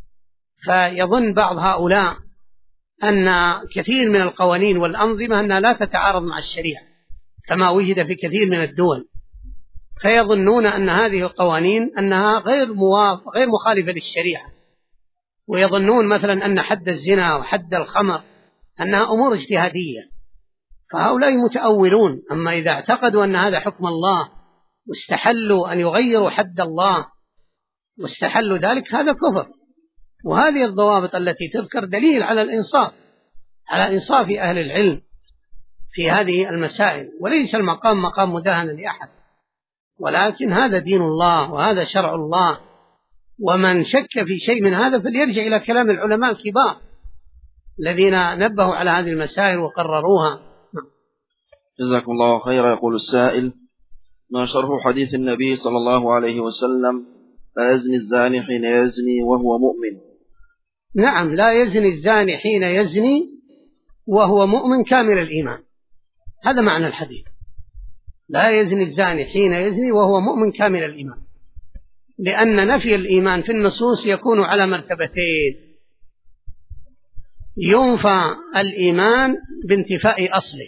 [SPEAKER 1] فيظن بعض هؤلاء أن كثير من القوانين والأنظمة أنها لا تتعارض مع الشريعة كما وجد في كثير من الدول، فيظنون أن هذه القوانين أنها غير مخالفة للشريعة، ويظنون مثلا أن حد الزنا وحد الخمر أنها أمور اجتهادية، فهؤلاء متأولون. أما إذا اعتقدوا أن هذا حكم الله واستحلوا أن يغيروا حد الله واستحلوا ذلك هذا كفر. وهذه الضوابط التي تذكر دليل على الإنصاف، على إنصاف أهل العلم في هذه المسائل، وليس المقام مقام مداهنة لأحد، ولكن هذا دين الله وهذا شرع الله. ومن شك في شيء من هذا فليرجع إلى كلام العلماء الكبار الذين نبهوا على هذه المسائل وقرروها.
[SPEAKER 2] جزاكم الله خيرا. يقول السائل: ما شرح حديث النبي صلى الله عليه وسلم: لا يزني الزاني حين يزني وهو مؤمن؟
[SPEAKER 1] نعم، لا يزني الزاني حين يزني وهو مؤمن كامل الإيمان، هذا معنى الحديث. لا يزني الزاني حين يزني وهو مؤمن كامل الإيمان، لأن نفي الإيمان في النصوص يكون على مرتبتين: ينفى الإيمان بانتفاء أصله،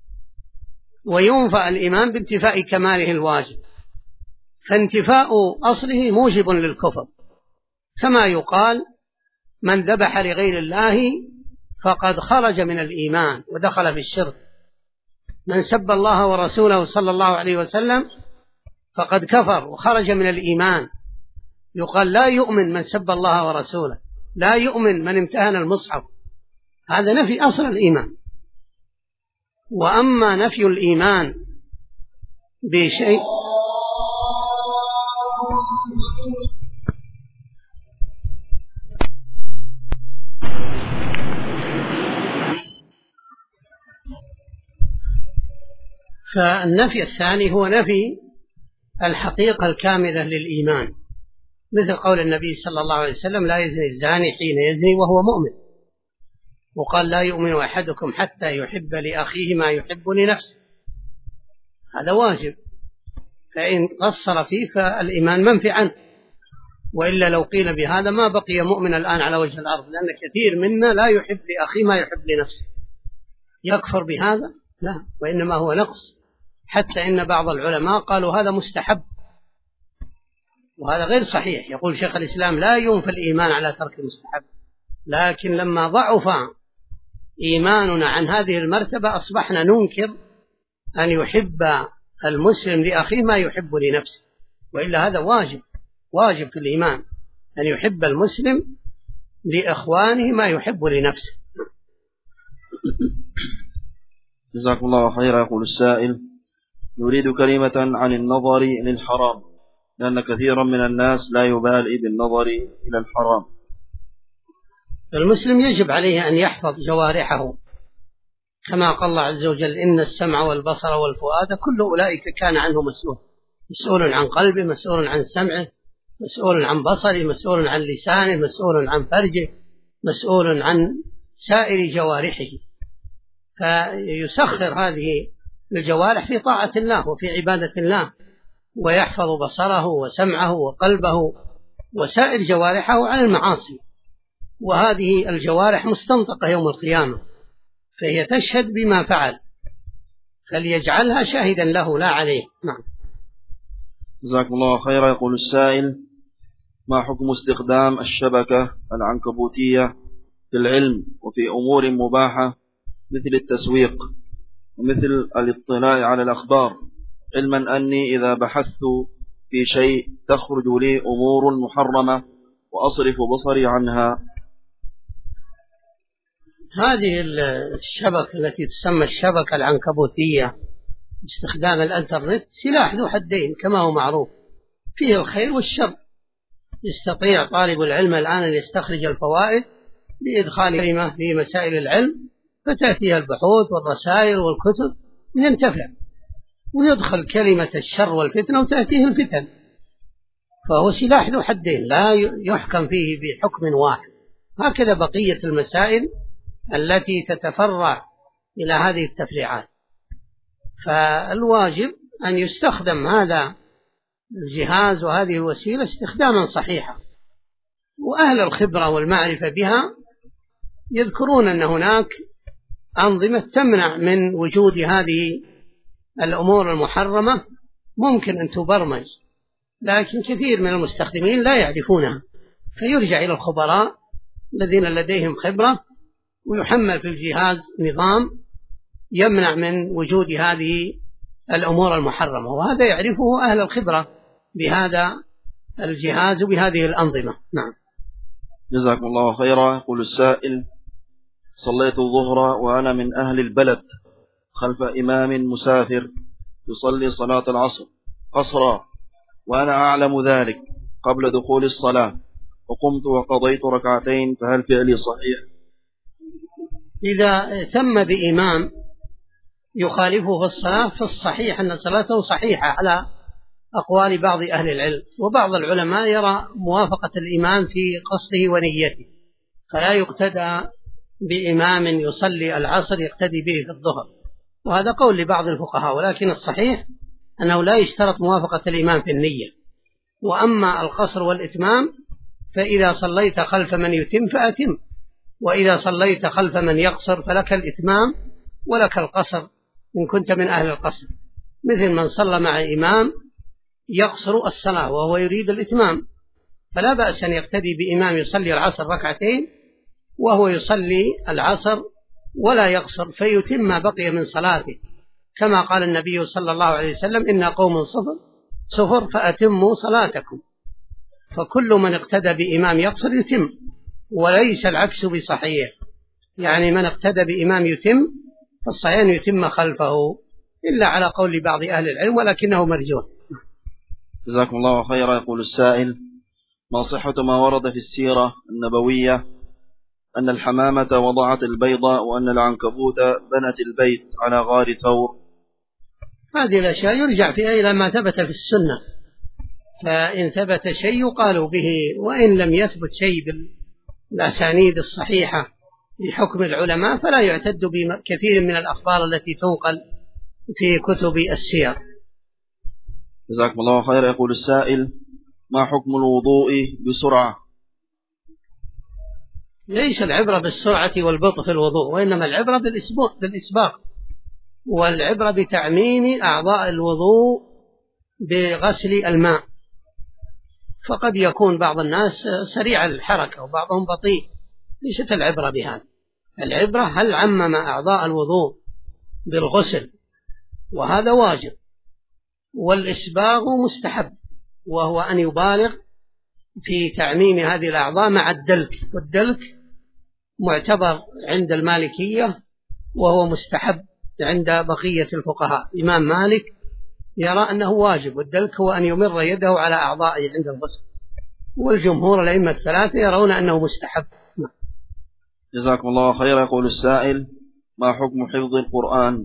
[SPEAKER 1] وينفى الإيمان بانتفاء كماله الواجب. فانتفاء أصله موجب للكفر، كما يقال: من ذبح لغير الله فقد خرج من الإيمان ودخل في الشرك. من سب الله ورسوله صلى الله عليه وسلم فقد كفر وخرج من الإيمان. يقال: لا يؤمن من سب الله ورسوله، لا يؤمن من امتهن المصحف. هذا نفي أصل الإيمان. وأما نفي الإيمان بشيء فالنفي الثاني هو نفي الحقيقة الكاملة للإيمان، مثل قول النبي صلى الله عليه وسلم: لا يزني الزاني حين يزني وهو مؤمن. وقال: لا يؤمن أحدكم حتى يحب لأخيه ما يحب لنفسه. هذا واجب، فإن قصر فيه فالإيمان منفي عنه، وإلا لو قيل بهذا ما بقي مؤمن الآن على وجه الأرض، لأن كثير منا لا يحب لأخيه ما يحب لنفسه. يكفر بهذا؟ لا، وإنما هو نقص. حتى إن بعض العلماء قالوا هذا مستحب، وهذا غير صحيح. يقول شيخ الإسلام: لا ينفى الإيمان على ترك المستحب. لكن لما ضعف إيماننا عن هذه المرتبة أصبحنا ننكر أن يحب المسلم لأخيه ما يحب لنفسه، وإلا هذا واجب في الإيمان أن يحب المسلم لإخوانه ما يحب لنفسه.
[SPEAKER 2] جزاكم الله خيرا. يقول السائل: نريد كلمة عن النظر للحرام، لأن كثيرا من الناس لا يبالي بالنظر إلى الحرام.
[SPEAKER 1] المسلم يجب عليه أن يحفظ جوارحه، كما قال الله عز وجل: إن السمع والبصر والفؤاد كل أولئك كان عنه مسؤول عن قلبه، مسؤول عن سمعه، مسؤول عن بصره، مسؤول عن لسانه، مسؤول عن فرجه، مسؤول عن سائر جوارحه. فيسخر هذه الجوارح في طاعة الله وفي عبادة الله، ويحفظ بصره وسمعه وقلبه وسائر جوارحه عن المعاصي، وهذه الجوارح مستنطقة يوم القيامة، فهي تشهد بما فعل، فليجعلها شاهدا له لا عليه. نعم.
[SPEAKER 2] جزاكم الله خيرا. يقول السائل: ما حكم استخدام الشبكة العنكبوتية في العلم وفي أمور مباحة مثل التسويق ومثل الاطلاع على الأخبار، علما أني إذا بحثت في شيء تخرج لي أمور محرمة وأصرف بصري عنها؟
[SPEAKER 1] هذه الشبكة التي تسمى الشبكة العنكبوتية باستخدام الانترنت سلاح ذو حدين كما هو معروف، فيه الخير والشر. يستطيع طالب العلم الآن أن يستخرج الفوائد بإدخال كلمة في مسائل العلم، فتأتيها البحوث والرسائل والكتب ينتفع، ويدخل كلمة الشر والفتنة وتأتيه الفتن، فهو سلاح ذو حدين لا يحكم فيه بحكم واحد. هكذا بقية المسائل التي تتفرع إلى هذه التفريعات، فالواجب أن يستخدم هذا الجهاز وهذه الوسيلة استخداما صحيحا، وأهل الخبرة والمعرفة بها يذكرون أن هناك أنظمة تمنع من وجود هذه الأمور المحرمة، ممكن أن تبرمج، لكن كثير من المستخدمين لا يعرفونها، فيرجع إلى الخبراء الذين لديهم خبرة ويحمل في الجهاز نظام يمنع من وجود هذه الأمور المحرمة، وهذا يعرفه أهل الخبرة بهذا الجهاز وبهذه الأنظمة. نعم.
[SPEAKER 2] جزاكم الله خيرا. يقول السائل: صليت الظهر وأنا من أهل البلد خلف إمام مسافر يصلي صلاة العصر قصرا، وأنا أعلم ذلك قبل دخول الصلاة، وقمت وقضيت ركعتين، فهل فعلي صحيح؟
[SPEAKER 1] إذا تم بإمام يخالفه في الصلاة فالصحيح أن صلاته صحيحة على أقوال بعض أهل العلم، وبعض العلماء يرى موافقة الإمام في قصده ونيته، فلا يقتدى بإمام يصلي العصر يقتدي به في الظهر، وهذا قول لبعض الفقهاء، ولكن الصحيح أنه لا يشترط موافقة الإمام في النية. وأما القصر والإتمام فإذا صليت خلف من يتم فأتم، وإذا صليت خلف من يقصر فلك الإتمام ولك القصر إن كنت من أهل القصر، مثل من صلى مع إمام يقصر الصلاة وهو يريد الإتمام، فلا بأس أن يقتدي بإمام يصلي العصر ركعتين وهو يصلي العصر ولا يقصر، فيتم ما بقي من صلاته، كما قال النبي صلى الله عليه وسلم: إن قوم صفر فأتموا صلاتكم. فكل من اقتدى بإمام يقصر يتم، وليس العكس بصحيح، يعني من اقتدى بإمام يتم فالصحيح أن يتم خلفه، إلا على قول بعض أهل العلم ولكنه مرجوح.
[SPEAKER 2] جزاكم الله خيرا. يقول السائل: ما صحة ما ورد في السيرة النبوية أن الحمامة وضعت البيض وأن العنكبوت بنت البيت على غار ثور؟
[SPEAKER 1] هذه الأشياء يرجع فيها إلى ما ثبت في السنة، فإن ثبت شيء يقال به، وإن لم يثبت شيء بالأسانيد الصحيحة بحكم العلماء فلا يعتد بكثير من الأخبار التي تنقل في كتب السير.
[SPEAKER 2] جزاكم الله خير. يقول السائل: ما حكم الوضوء بسرعة؟
[SPEAKER 1] ليس العبرة بالسرعة والبطء في الوضوء، وإنما العبرة بالإسباق، والعبرة بتعميم أعضاء الوضوء بغسل الماء، فقد يكون بعض الناس سريع الحركة وبعضهم بطيء، ليست العبرة بهذا. العبرة هل عمم أعضاء الوضوء بالغسل، وهذا واجب، والإسباغ مستحب، وهو أن يبالغ في تعميم هذه الأعضاء مع الدلك، والدلك معتبر عند المالكية وهو مستحب عند بقية الفقهاء. الإمام مالك يرى أنه واجب، والدلك هو أن يمر يده على أعضائه عند الغسل، والجمهور الأئمة الثلاثة يرون أنه مستحب.
[SPEAKER 2] جزاكم الله خيرا. يقول السائل: ما حكم حفظ القرآن؟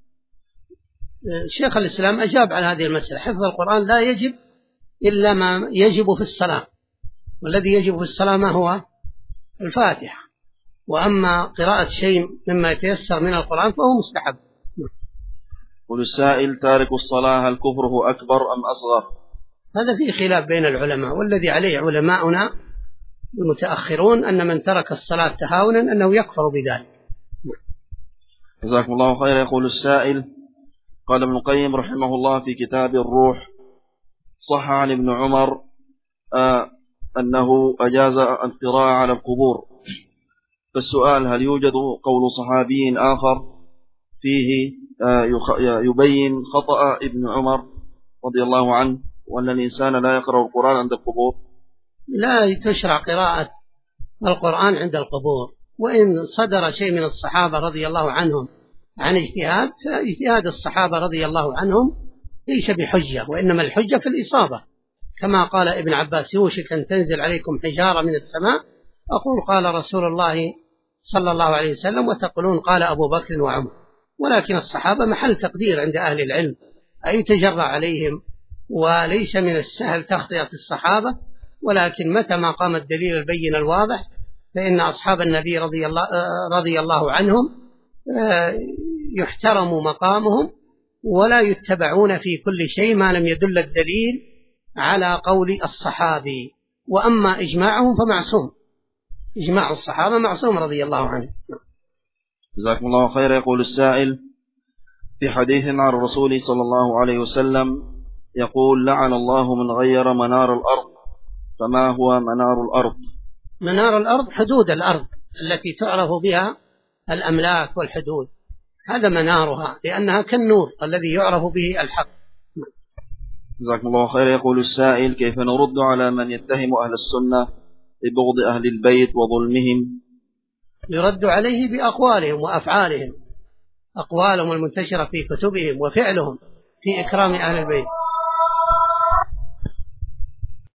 [SPEAKER 1] شيخ الإسلام أجاب على هذه المسألة. حفظ القرآن لا يجب إلا ما يجب في الصلاة، والذي يجب في الصلاة ما هو؟ الفاتحة، وأما قراءة شيء مما يتيسر من القرآن فهو مستحب.
[SPEAKER 2] يقول السائل: تارك الصلاة هل كفره أكبر أم أصغر؟
[SPEAKER 1] هذا فيه خلاف بين العلماء، والذي عليه علماؤنا المتأخرون أن من ترك الصلاة تهاونا أنه يكفر بذلك.
[SPEAKER 2] جزاكم الله خيرا. يقول السائل: قال ابن القيم رحمه الله في كتاب الروح: صح عن ابن عمر أنه أجاز القراءة على القبور، فالسؤال: هل يوجد قول صحابي آخر فيه يبين خطأ ابن عمر رضي الله عنه وأن الإنسان لا يقرأ القرآن عند القبور؟
[SPEAKER 1] لا تشرع قراءة القرآن عند القبور، وإن صدر شيء من الصحابة رضي الله عنهم عن اجتهاد، فاجتهاد الصحابة رضي الله عنهم ليس بحجة، وإنما الحجة في الإصابة، كما قال ابن عباس: يوشك أن تنزل عليكم حجارة من السماء، أقول قال رسول الله صلى الله عليه وسلم، وتقولون قال أبو بكر وعمر. ولكن الصحابة محل تقدير عند أهل العلم، أي تجرى عليهم، وليس من السهل تخطئة الصحابة، ولكن متى ما قام الدليل البين الواضح فإن أصحاب النبي رضي الله عنهم يحترم مقامهم، ولا يتبعون في كل شيء ما لم يدل الدليل على قول الصحابي. وأما إجماعهم فمعصوم، إجماع الصحابة معصوم رضي الله عنهم.
[SPEAKER 2] جزاكم الله خيرا. يقول السائل: في حديث عن الرسول صلى الله عليه وسلم يقول: لعن الله من غير منار الأرض، فما هو منار الأرض؟
[SPEAKER 1] منار الأرض حدود الأرض التي تعرف بها الأملاك والحدود، هذا منارها، لأنها كالنور الذي يعرف به الحق.
[SPEAKER 2] جزاكم الله خيرا. يقول السائل: كيف نرد على من يتهم أهل السنة ببغض أهل البيت وظلمهم؟
[SPEAKER 1] يرد عليه بأقوالهم وأفعالهم، أقوالهم المنتشرة في كتبهم وفعلهم في إكرام أهل البيت.